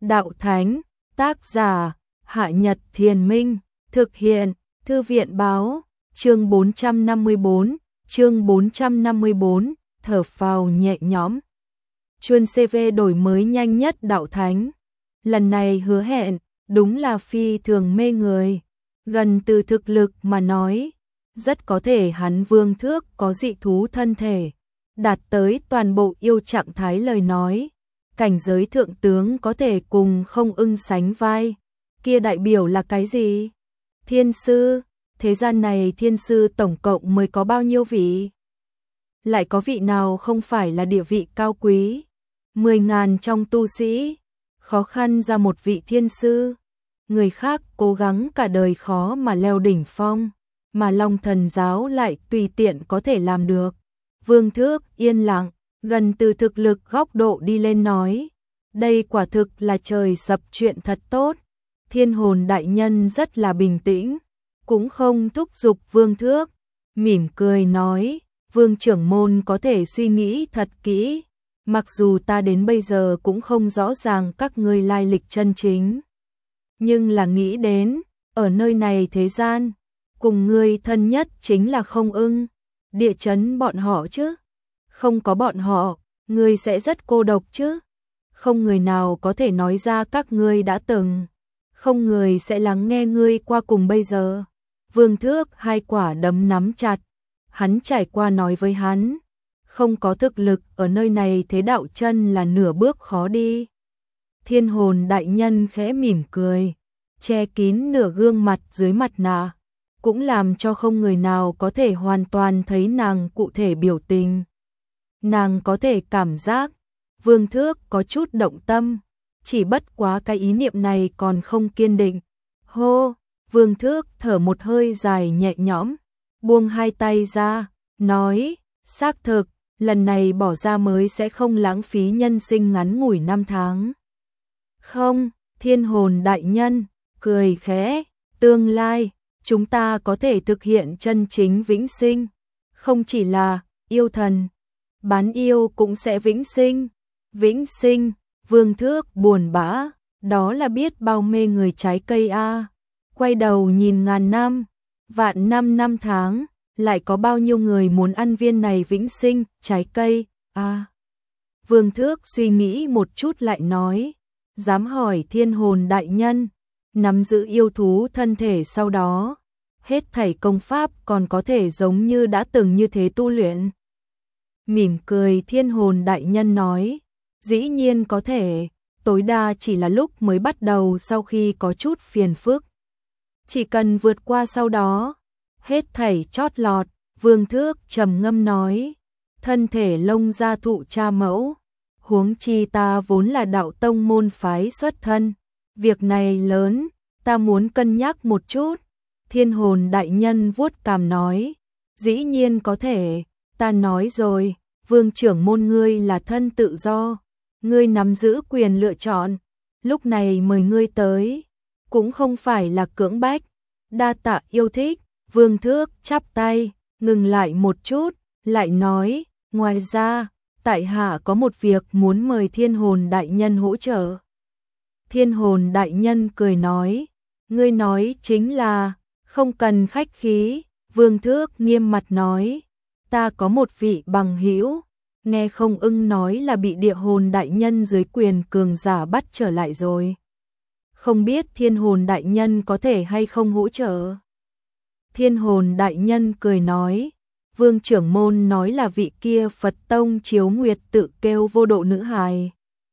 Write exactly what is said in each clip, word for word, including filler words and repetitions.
đạo thánh, tác giả, Hạ Nhật Thiền Minh, thực hiện, Thư viện báo, chương bốn trăm năm mươi bốn, chương bốn trăm năm mươi bốn, thở phào nhẹ nhõm. Chuân xê vê đổi mới nhanh nhất đạo thánh. Lần này hứa hẹn, đúng là phi thường mê người. Gần từ thực lực mà nói, rất có thể hắn Vương Thước có dị thú thân thể, đạt tới toàn bộ yêu trạng thái lời nói. Cảnh giới thượng tướng có thể cùng Không Ưng sánh vai. Kia đại biểu là cái gì? Thiên sư, thế gian này thiên sư tổng cộng mới có bao nhiêu vị? Lại có vị nào không phải là địa vị cao quý? Mười ngàn trong tu sĩ, khó khăn ra một vị thiên sư. Người khác cố gắng cả đời khó mà leo đỉnh phong, mà Long Thần giáo lại tùy tiện có thể làm được. Vương Thước yên lặng, gần từ thực lực góc độ đi lên nói. Đây quả thực là trời sập chuyện thật tốt. Thiên hồn đại nhân rất là bình tĩnh, cũng không thúc giục Vương Thước, mỉm cười nói, Vương trưởng môn có thể suy nghĩ thật kỹ, mặc dù ta đến bây giờ cũng không rõ ràng các ngươi lai lịch chân chính. Nhưng là nghĩ đến, ở nơi này thế gian, cùng ngươi thân nhất chính là Không Ưng, địa chấn bọn họ chứ. Không có bọn họ, ngươi sẽ rất cô độc chứ. Không người nào có thể nói ra các ngươi đã từng. Không người sẽ lắng nghe ngươi qua cùng bây giờ. Vương Thước hai quả đấm nắm chặt. Hắn trải qua nói với hắn. Không có thực lực ở nơi này thế đạo chân là nửa bước khó đi. Thiên hồn đại nhân khẽ mỉm cười. Che kín nửa gương mặt dưới mặt nạ. Cũng làm cho không người nào có thể hoàn toàn thấy nàng cụ thể biểu tình. Nàng có thể cảm giác. Vương Thước có chút động tâm. Chỉ bất quá cái ý niệm này còn không kiên định. Hô, Vương Thước thở một hơi dài nhẹ nhõm, buông hai tay ra, nói, xác thực, lần này bỏ ra mới sẽ không lãng phí nhân sinh ngắn ngủi năm tháng. Không, thiên hồn đại nhân, cười khẽ, tương lai, chúng ta có thể thực hiện chân chính vĩnh sinh. Không chỉ là yêu thần, bán yêu cũng sẽ vĩnh sinh. Vĩnh sinh. Vương Thước buồn bã, đó là biết bao mê người trái cây a. À. Quay đầu nhìn ngàn năm, vạn năm năm tháng, lại có bao nhiêu người muốn ăn viên này vĩnh sinh trái cây a. À. Vương Thước suy nghĩ một chút lại nói, dám hỏi thiên hồn đại nhân, nắm giữ yêu thú thân thể sau đó, hết thảy công pháp còn có thể giống như đã từng như thế tu luyện. Mỉm cười thiên hồn đại nhân nói, dĩ nhiên có thể, tối đa chỉ là lúc mới bắt đầu sau khi có chút phiền phức. Chỉ cần vượt qua sau đó, hết thảy chót lọt, Vương Thước trầm ngâm nói, thân thể lông gia thụ cha mẫu, huống chi ta vốn là đạo tông môn phái xuất thân, việc này lớn, ta muốn cân nhắc một chút. Thiên hồn đại nhân vuốt cằm nói, dĩ nhiên có thể, ta nói rồi, Vương trưởng môn ngươi là thân tự do. Ngươi nắm giữ quyền lựa chọn, lúc này mời ngươi tới, cũng không phải là cưỡng bách, đa tạ yêu thích. Vương Thước chắp tay, ngừng lại một chút, lại nói, ngoài ra, tại hạ có một việc muốn mời thiên hồn đại nhân hỗ trợ. Thiên hồn đại nhân cười nói, ngươi nói chính là, không cần khách khí. Vương Thước nghiêm mặt nói, ta có một vị bằng hữu. Nghe Không Ưng nói là bị địa hồn đại nhân dưới quyền cường giả bắt trở lại rồi. Không biết thiên hồn đại nhân có thể hay không hỗ trợ. Thiên hồn đại nhân cười nói, Vương trưởng môn nói là vị kia Phật tông chiếu nguyệt tự kêu vô độ nữ hài.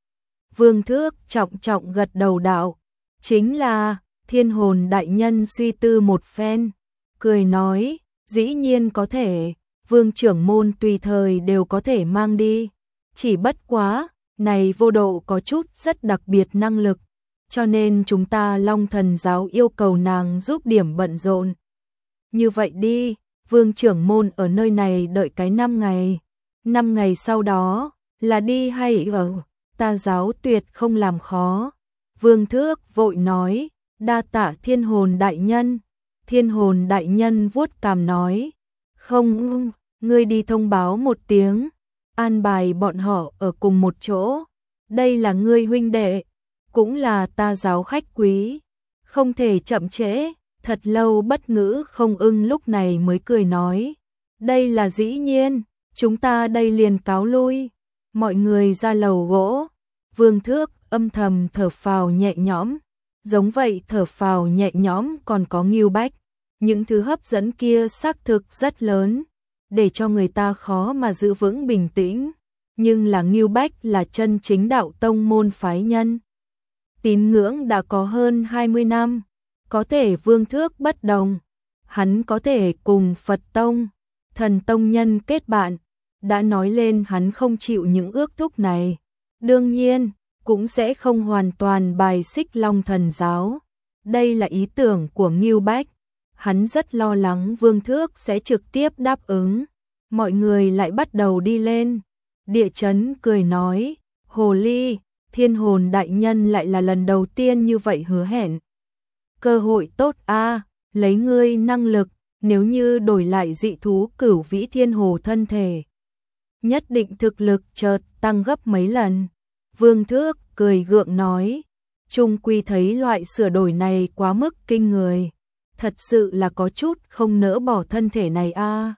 Vương Thước trọng trọng gật đầu đạo, chính là. Thiên hồn đại nhân suy tư một phen, cười nói, dĩ nhiên có thể. Vương trưởng môn tùy thời đều có thể mang đi, chỉ bất quá, này vô độ có chút rất đặc biệt năng lực, cho nên chúng ta Long Thần giáo yêu cầu nàng giúp điểm bận rộn. Như vậy đi, Vương trưởng môn ở nơi này đợi cái năm ngày, năm ngày sau đó, là đi hay ở, ta giáo tuyệt không làm khó. Vương Thước vội nói, đa tạ thiên hồn đại nhân. Thiên hồn đại nhân vuốt cằm nói, không, ngươi đi thông báo một tiếng, an bài bọn họ ở cùng một chỗ, đây là ngươi huynh đệ, cũng là ta giáo khách quý, không thể chậm trễ. Thật lâu bất ngữ Không Ưng lúc này mới cười nói, đây là dĩ nhiên, chúng ta đây liền cáo lui. Mọi người ra lầu gỗ, Vương Thước âm thầm thở phào nhẹ nhõm, giống vậy thở phào nhẹ nhõm còn có Ngưu Bách, những thứ hấp dẫn kia xác thực rất lớn, để cho người ta khó mà giữ vững bình tĩnh, nhưng là Ngưu Bách là chân chính đạo tông môn phái nhân. Tín ngưỡng đã có hơn hai mươi năm, có thể Vương Thước bất đồng, hắn có thể cùng Phật tông, Thần tông nhân kết bạn, đã nói lên hắn không chịu những ước thúc này. Đương nhiên, cũng sẽ không hoàn toàn bài xích Long Thần giáo. Đây là ý tưởng của Ngưu Bách, hắn rất lo lắng Vương Thước sẽ trực tiếp đáp ứng. Mọi người lại bắt đầu đi lên. Địa Chấn cười nói, Hồ Ly, Thiên Hồn đại nhân lại là lần đầu tiên như vậy hứa hẹn. Cơ hội tốt a, lấy ngươi năng lực, nếu như đổi lại dị thú Cửu Vĩ Thiên Hồ thân thể, nhất định thực lực chợt tăng gấp mấy lần. Vương Thước cười gượng nói, chung quy thấy loại sửa đổi này quá mức kinh người, thật sự là có chút không nỡ bỏ thân thể này a.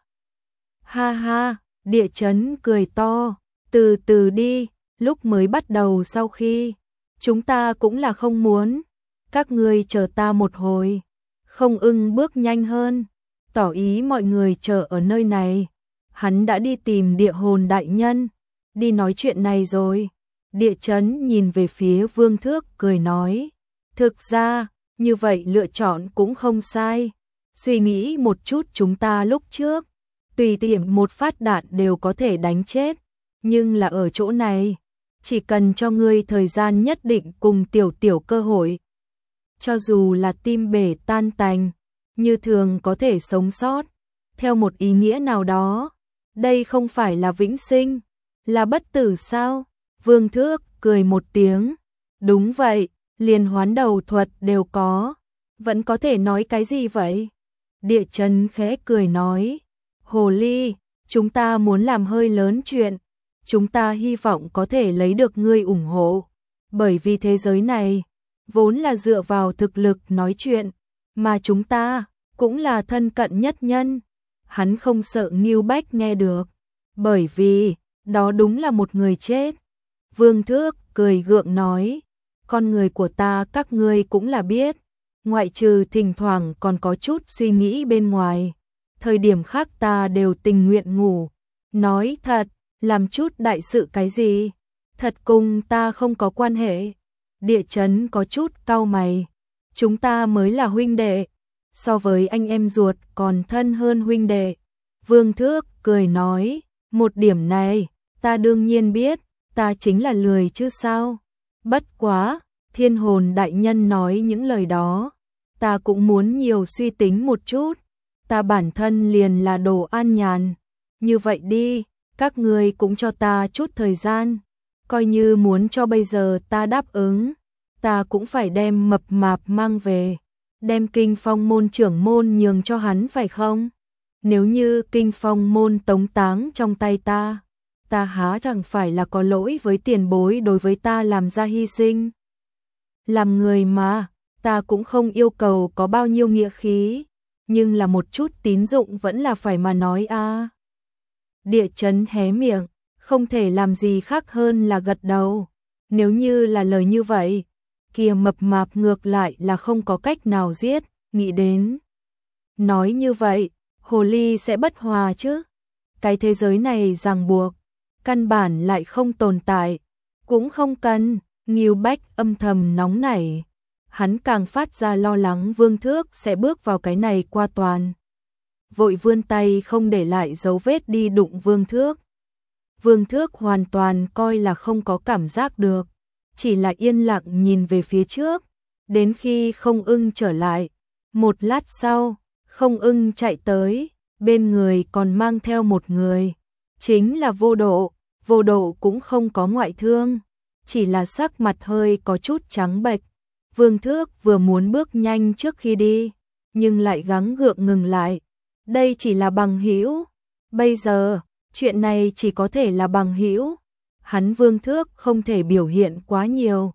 Ha ha, Địa Chấn cười to, từ từ đi, lúc mới bắt đầu sau khi, chúng ta cũng là không muốn, các ngươi chờ ta một hồi. Không Ưng bước nhanh hơn, tỏ ý mọi người chờ ở nơi này. Hắn đã đi tìm Địa Hồn đại nhân, đi nói chuyện này rồi. Địa Chấn nhìn về phía Vương Thước cười nói, thực ra, như vậy lựa chọn cũng không sai. Suy nghĩ một chút, chúng ta lúc trước, tùy tiện một phát đạn đều có thể đánh chết, nhưng là ở chỗ này, chỉ cần cho ngươi thời gian nhất định cùng tiểu tiểu cơ hội. Cho dù là tim bể tan tành, như thường có thể sống sót, theo một ý nghĩa nào đó. Đây không phải là vĩnh sinh, là bất tử sao? Vương Thước cười một tiếng, đúng vậy, liền hoán đầu thuật đều có, vẫn có thể nói cái gì vậy? Địa Chấn khẽ cười nói, Hồ Ly, chúng ta muốn làm hơi lớn chuyện, chúng ta hy vọng có thể lấy được ngươi ủng hộ, bởi vì thế giới này vốn là dựa vào thực lực nói chuyện, mà chúng ta cũng là thân cận nhất nhân. Hắn không sợ Ngưu Bách nghe được, bởi vì đó đúng là một người chết. Vương Thước cười gượng nói, con người của ta các ngươi cũng là biết, ngoại trừ thỉnh thoảng còn có chút suy nghĩ bên ngoài, thời điểm khác ta đều tình nguyện ngủ. Nói thật, làm chút đại sự cái gì, thật cùng ta không có quan hệ. Địa Chấn có chút cau mày, chúng ta mới là huynh đệ, so với anh em ruột còn thân hơn huynh đệ. Vương Thước cười nói, một điểm này, ta đương nhiên biết, ta chính là lười chứ sao. Bất quá, Thiên Hồn đại nhân nói những lời đó, ta cũng muốn nhiều suy tính một chút, ta bản thân liền là đồ an nhàn. Như vậy đi, các ngươi cũng cho ta chút thời gian, coi như muốn cho bây giờ ta đáp ứng, ta cũng phải đem mập mạp mang về, đem Kinh Phong môn trưởng môn nhường cho hắn phải không? Nếu như Kinh Phong môn tống táng trong tay ta, ta há chẳng phải là có lỗi với tiền bối đối với ta làm ra hy sinh. Làm người mà, ta cũng không yêu cầu có bao nhiêu nghĩa khí, nhưng là một chút tín dụng vẫn là phải mà nói a. À. Địa Chấn hé miệng, không thể làm gì khác hơn là gật đầu. Nếu như là lời như vậy, kia mập mạp ngược lại là không có cách nào giết, nghĩ đến. Nói như vậy, Hồ Ly sẽ bất hòa chứ? Cái thế giới này ràng buộc, căn bản lại không tồn tại, cũng không cần. Ngưu Bách âm thầm nóng nảy, hắn càng phát ra lo lắng Vương Thước sẽ bước vào cái này qua toàn. Vội vươn tay không để lại dấu vết đi đụng Vương Thước. Vương Thước hoàn toàn coi là không có cảm giác được, chỉ là yên lặng nhìn về phía trước, đến khi Không Ưng trở lại. Một lát sau, Không Ưng chạy tới, bên người còn mang theo một người, chính là Vô Độ. Vô Độ cũng không có ngoại thương, chỉ là sắc mặt hơi có chút trắng bệch. Vương Thước vừa muốn bước nhanh trước khi đi, nhưng lại gắng gượng ngừng lại. Đây chỉ là bằng hữu, bây giờ, chuyện này chỉ có thể là bằng hữu. Hắn Vương Thước không thể biểu hiện quá nhiều.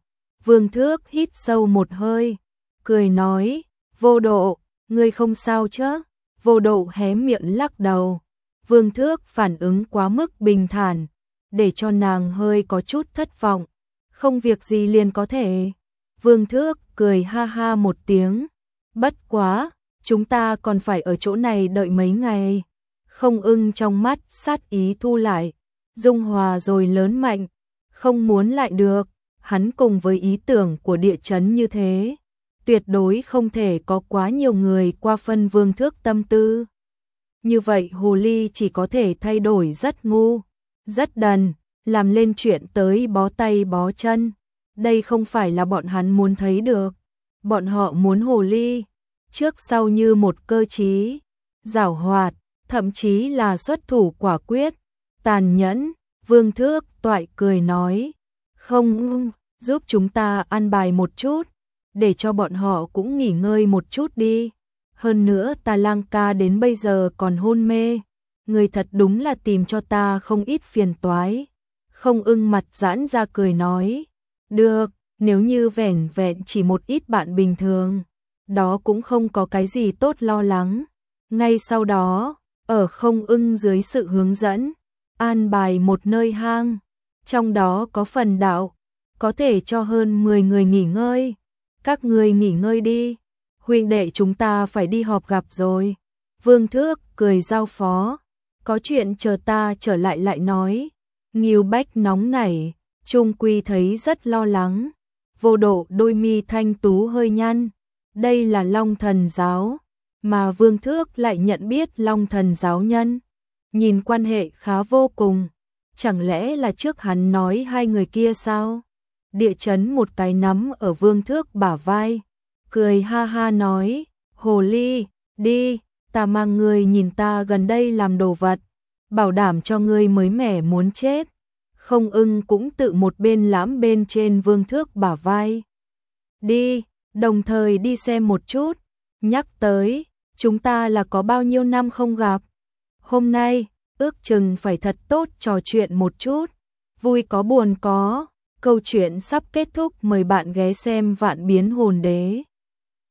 Vương Thước hít sâu một hơi, cười nói, Vô Độ, ngươi không sao chứ? Vô Độ hé miệng lắc đầu. Vương Thước phản ứng quá mức bình thản, để cho nàng hơi có chút thất vọng. Không việc gì liền có thể. Vương Thước cười ha ha một tiếng. Bất quá, chúng ta còn phải ở chỗ này đợi mấy ngày. Không Ưng trong mắt sát ý thu lại, dung hòa rồi lớn mạnh, không muốn lại được. Hắn cùng với ý tưởng của địa chấn như thế, tuyệt đối không thể có quá nhiều người qua phân Vương Thước tâm tư. Như vậy hồ ly chỉ có thể thay đổi rất ngu, rất đần, làm lên chuyện tới bó tay bó chân. Đây không phải là bọn hắn muốn thấy được. Bọn họ muốn hồ ly trước sau như một cơ trí, giảo hoạt, thậm chí là xuất thủ quả quyết, tàn nhẫn. Vương Thước toại cười nói, không, giúp chúng ta ăn bài một chút, để cho bọn họ cũng nghỉ ngơi một chút đi. Hơn nữa Tà Lang ca đến bây giờ còn hôn mê, người thật đúng là tìm cho ta không ít phiền toái. Không Ưng mặt giãn ra cười nói, được, nếu như vẻn vẹn chỉ một ít bạn bình thường, đó cũng không có cái gì tốt lo lắng. Ngay sau đó, ở Không Ưng dưới sự hướng dẫn, an bài một nơi hang, trong đó có phần đạo, có thể cho hơn mười người nghỉ ngơi. Các người nghỉ ngơi đi, huynh đệ chúng ta phải đi họp gặp rồi. Vương Thước cười giao phó, có chuyện chờ ta trở lại lại nói. Ngưu Bách nóng nảy, Trung Quy thấy rất lo lắng. Vô Độ đôi mi thanh tú hơi nhăn, đây là Long Thần giáo, mà Vương Thước lại nhận biết Long Thần giáo nhân, nhìn quan hệ khá vô cùng, chẳng lẽ là trước hắn nói hai người kia sao? Địa chấn một cái nắm ở Vương Thước bả vai, cười ha ha nói, hồ ly, đi, ta mang ngươi nhìn ta gần đây làm đồ vật, bảo đảm cho ngươi mới mẻ muốn chết. Không Ưng cũng tự một bên lãm bên trên Vương Thước bả vai. Đi, đồng thời đi xem một chút, nhắc tới, chúng ta là có bao nhiêu năm không gặp. Hôm nay, ước chừng phải thật tốt trò chuyện một chút, vui có buồn có. Câu chuyện sắp kết thúc, mời bạn ghé xem Vạn Biến Hồn Đế.